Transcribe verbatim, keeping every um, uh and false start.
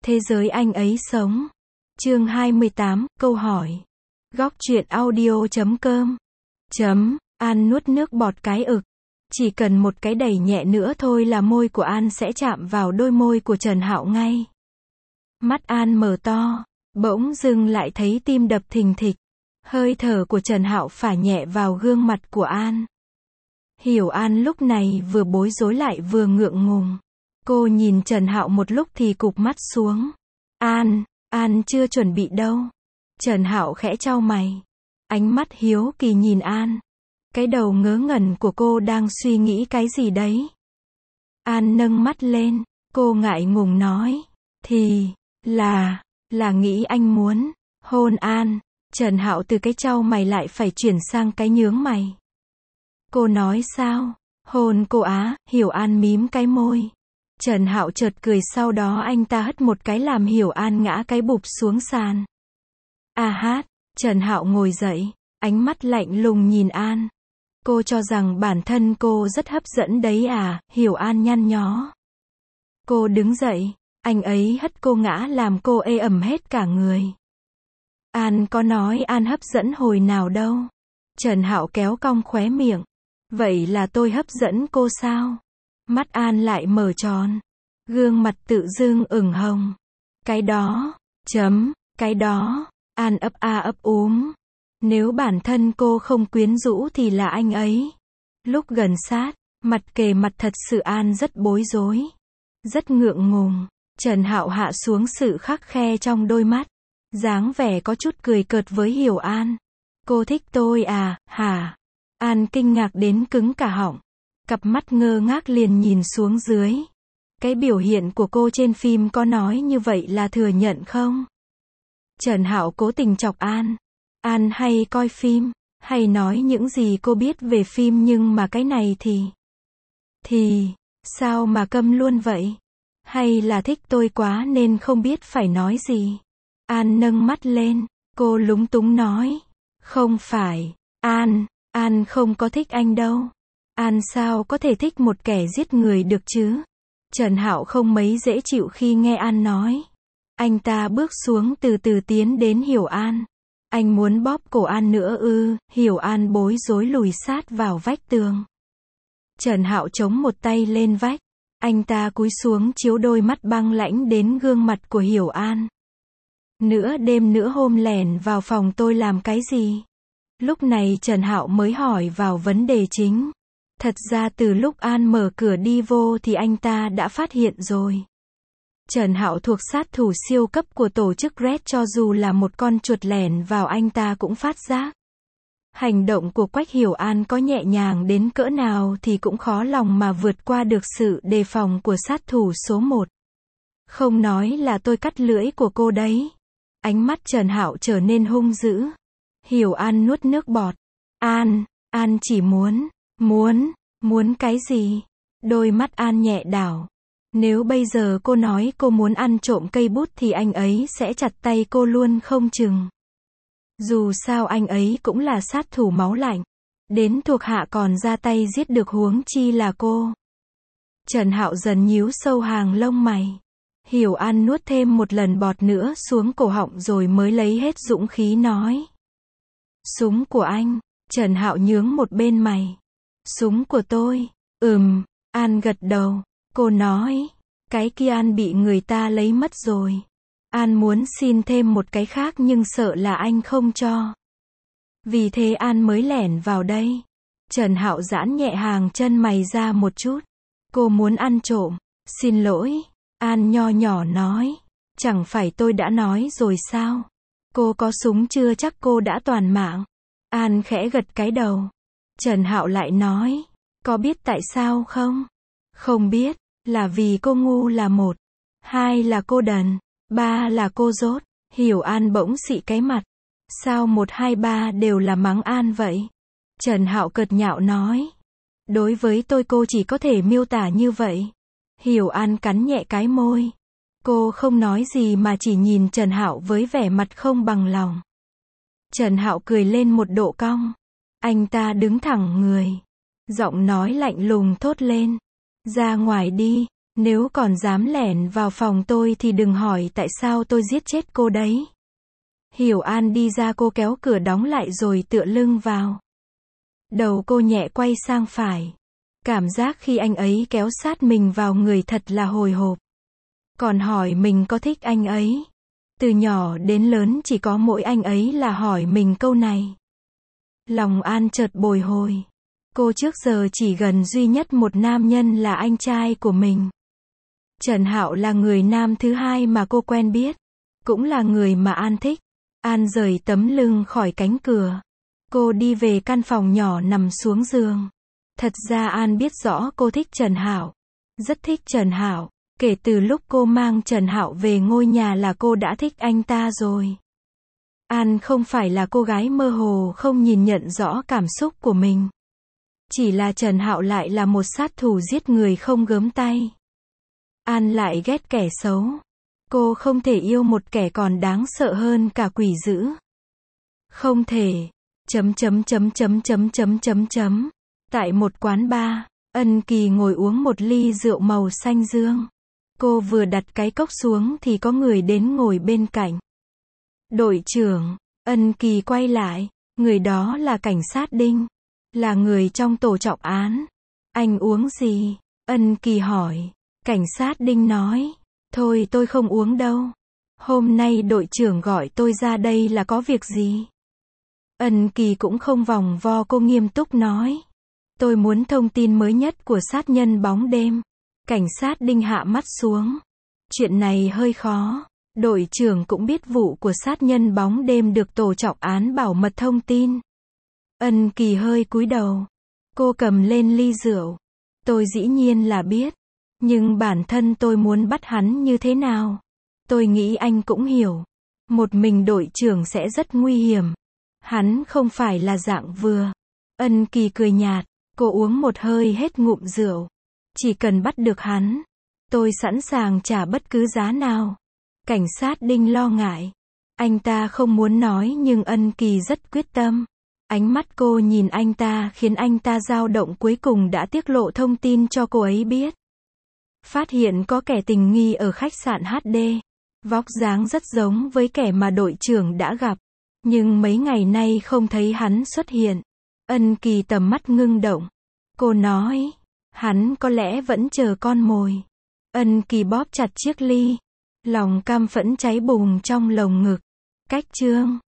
Thế giới anh ấy sống. Chương hai mươi tám, câu hỏi. Góc truyện audio chấm com. Chấm, An nuốt nước bọt cái ực. Chỉ cần một cái đẩy nhẹ nữa thôi là môi của An sẽ chạm vào đôi môi của Trần Hạo ngay. Mắt An mở to, bỗng dưng lại thấy tim đập thình thịch. Hơi thở của Trần Hạo phả nhẹ vào gương mặt của An. Hiểu An lúc này vừa bối rối lại vừa ngượng ngùng. Cô nhìn Trần Hạo một lúc thì cụp mắt xuống. An, An chưa chuẩn bị đâu. Trần Hạo khẽ chau mày. Ánh mắt hiếu kỳ nhìn An. Cái đầu ngớ ngẩn của cô đang suy nghĩ cái gì đấy. An nâng mắt lên, cô ngại ngùng nói. Thì, là, là nghĩ anh muốn hôn An. Trần Hạo từ cái chau mày lại phải chuyển sang cái nhướng mày. Cô nói sao? Hôn cô á? Hiểu An mím cái môi. Trần Hạo chợt cười, sau đó anh ta hất một cái làm Hiểu An ngã cái bụp xuống sàn. A hát, Trần Hạo ngồi dậy, ánh mắt lạnh lùng nhìn An. Cô cho rằng bản thân cô rất hấp dẫn đấy à? Hiểu An nhăn nhó. Cô đứng dậy, anh ấy hất cô ngã làm cô ê ẩm hết cả người. An có nói An hấp dẫn hồi nào đâu. Trần Hạo kéo cong khóe miệng. Vậy là tôi hấp dẫn cô sao? Mắt An lại mở tròn. Gương mặt tự dưng ửng hồng. Cái đó, chấm, cái đó. An ấp a ấp úng. Nếu bản thân cô không quyến rũ thì là anh ấy. Lúc gần sát, mặt kề mặt thật sự An rất bối rối. Rất ngượng ngùng. Trần Hạo hạ xuống sự khắt khe trong đôi mắt. Dáng vẻ có chút cười cợt với Hiểu An. Cô thích tôi à, hả? An kinh ngạc đến cứng cả họng. Cặp mắt ngơ ngác liền nhìn xuống dưới. Cái biểu hiện của cô trên phim có nói như vậy là thừa nhận không? Trần Hạo cố tình chọc An. An hay coi phim, hay nói những gì cô biết về phim, nhưng mà cái này thì... Thì, sao mà câm luôn vậy? Hay là thích tôi quá nên không biết phải nói gì? An nâng mắt lên, cô lúng túng nói. Không phải, An, An không có thích anh đâu. An sao có thể thích một kẻ giết người được chứ? Trần Hạo không mấy dễ chịu khi nghe An nói. Anh ta bước xuống từ từ tiến đến Hiểu An. Anh muốn bóp cổ An nữa ư? Hiểu An bối rối lùi sát vào vách tường. Trần Hạo chống một tay lên vách. Anh ta cúi xuống chiếu đôi mắt băng lãnh đến gương mặt của Hiểu An. Nửa đêm nửa hôm lẻn vào phòng tôi làm cái gì? Lúc này Trần Hạo mới hỏi vào vấn đề chính. Thật ra từ lúc An mở cửa đi vô thì anh ta đã phát hiện rồi. Trần Hạo thuộc sát thủ siêu cấp của tổ chức Red, cho dù là một con chuột lẻn vào anh ta cũng phát giác. Hành động của Quách Hiểu An có nhẹ nhàng đến cỡ nào thì cũng khó lòng mà vượt qua được sự đề phòng của sát thủ số một. Không nói là tôi cắt lưỡi của cô đấy. Ánh mắt Trần Hạo trở nên hung dữ. Hiểu An nuốt nước bọt. An, An chỉ muốn, muốn, muốn cái gì? Đôi mắt An nhẹ đảo. Nếu bây giờ cô nói cô muốn ăn trộm cây bút thì anh ấy sẽ chặt tay cô luôn không chừng. Dù sao anh ấy cũng là sát thủ máu lạnh. Đến thuộc hạ còn ra tay giết được, huống chi là cô. Trần Hạo dần nhíu sâu hàng lông mày. Hiểu An nuốt thêm một lần bọt nữa xuống cổ họng rồi mới lấy hết dũng khí nói. Súng của anh. Trần Hạo nhướng một bên mày. Súng của tôi. Ừm, An gật đầu. Cô nói. Cái kia An bị người ta lấy mất rồi. An muốn xin thêm một cái khác nhưng sợ là anh không cho. Vì thế An mới lẻn vào đây. Trần Hạo giãn nhẹ hàng chân mày ra một chút. Cô muốn ăn trộm. Xin lỗi. An nho nhỏ nói. Chẳng phải tôi đã nói rồi sao? Cô có súng chưa chắc cô đã toàn mạng. An khẽ gật cái đầu. Trần Hạo lại nói. Có biết tại sao không? Không biết. Là vì cô ngu là một. Hai là cô đần. Ba là cô dốt. Hiểu An bỗng xị cái mặt. Sao một hai ba đều là mắng An vậy? Trần Hạo cợt nhạo nói. Đối với tôi cô chỉ có thể miêu tả như vậy. Hiểu An cắn nhẹ cái môi. Cô không nói gì mà chỉ nhìn Trần Hạo với vẻ mặt không bằng lòng. Trần Hạo cười lên một độ cong. Anh ta đứng thẳng người. Giọng nói lạnh lùng thốt lên. Ra ngoài đi. Nếu còn dám lẻn vào phòng tôi thì đừng hỏi tại sao tôi giết chết cô đấy. Hiểu An đi ra, cô kéo cửa đóng lại rồi tựa lưng vào. Đầu cô nhẹ quay sang phải. Cảm giác khi anh ấy kéo sát mình vào người thật là hồi hộp. Còn hỏi mình có thích anh ấy. Từ nhỏ đến lớn chỉ có mỗi anh ấy là hỏi mình câu này. Lòng An chợt bồi hồi. Cô trước giờ chỉ gần duy nhất một nam nhân là anh trai của mình. Trần Hạo là người nam thứ hai mà cô quen biết. Cũng là người mà An thích. An rời tấm lưng khỏi cánh cửa. Cô đi về căn phòng nhỏ nằm xuống giường. Thật ra An biết rõ cô thích Trần Hạo. Rất thích Trần Hạo. Kể từ lúc cô mang Trần Hạo về ngôi nhà là cô đã thích anh ta rồi. An không phải là cô gái mơ hồ không nhìn nhận rõ cảm xúc của mình. Chỉ là Trần Hạo lại là một sát thủ giết người không gớm tay. An lại ghét kẻ xấu. Cô không thể yêu một kẻ còn đáng sợ hơn cả quỷ dữ. Không thể. Chấm chấm chấm chấm chấm chấm chấm chấm. Tại một quán bar, Ân Kỳ ngồi uống một ly rượu màu xanh dương. Cô vừa đặt cái cốc xuống thì có người đến ngồi bên cạnh. Đội trưởng. Ân Kỳ quay lại. Người đó là cảnh sát Đinh. Là người trong tổ trọng án. Anh uống gì? Ân Kỳ hỏi. Cảnh sát Đinh nói. Thôi tôi không uống đâu. Hôm nay đội trưởng gọi tôi ra đây là có việc gì? Ân Kỳ cũng không vòng vo, cô nghiêm túc nói. Tôi muốn thông tin mới nhất của sát nhân bóng đêm. Cảnh sát Đinh hạ mắt xuống. Chuyện này hơi khó. Đội trưởng cũng biết vụ của sát nhân bóng đêm được tổ trọng án bảo mật thông tin. Ân Kỳ hơi cúi đầu. Cô cầm lên ly rượu. Tôi dĩ nhiên là biết. Nhưng bản thân tôi muốn bắt hắn như thế nào? Tôi nghĩ anh cũng hiểu. Một mình đội trưởng sẽ rất nguy hiểm. Hắn không phải là dạng vừa. Ân Kỳ cười nhạt. Cô uống một hơi hết ngụm rượu. Chỉ cần bắt được hắn, tôi sẵn sàng trả bất cứ giá nào. Cảnh sát Đinh lo ngại. Anh ta không muốn nói nhưng Ân Kỳ rất quyết tâm. Ánh mắt cô nhìn anh ta khiến anh ta dao động, cuối cùng đã tiết lộ thông tin cho cô ấy biết. Phát hiện có kẻ tình nghi ở khách sạn hát đê. Vóc dáng rất giống với kẻ mà đội trưởng đã gặp. Nhưng mấy ngày nay không thấy hắn xuất hiện. Ân Kỳ tầm mắt ngưng động. Cô nói, hắn có lẽ vẫn chờ con mồi. Ân Kỳ bóp chặt chiếc ly. Lòng căm phẫn cháy bùng trong lồng ngực. Cách chương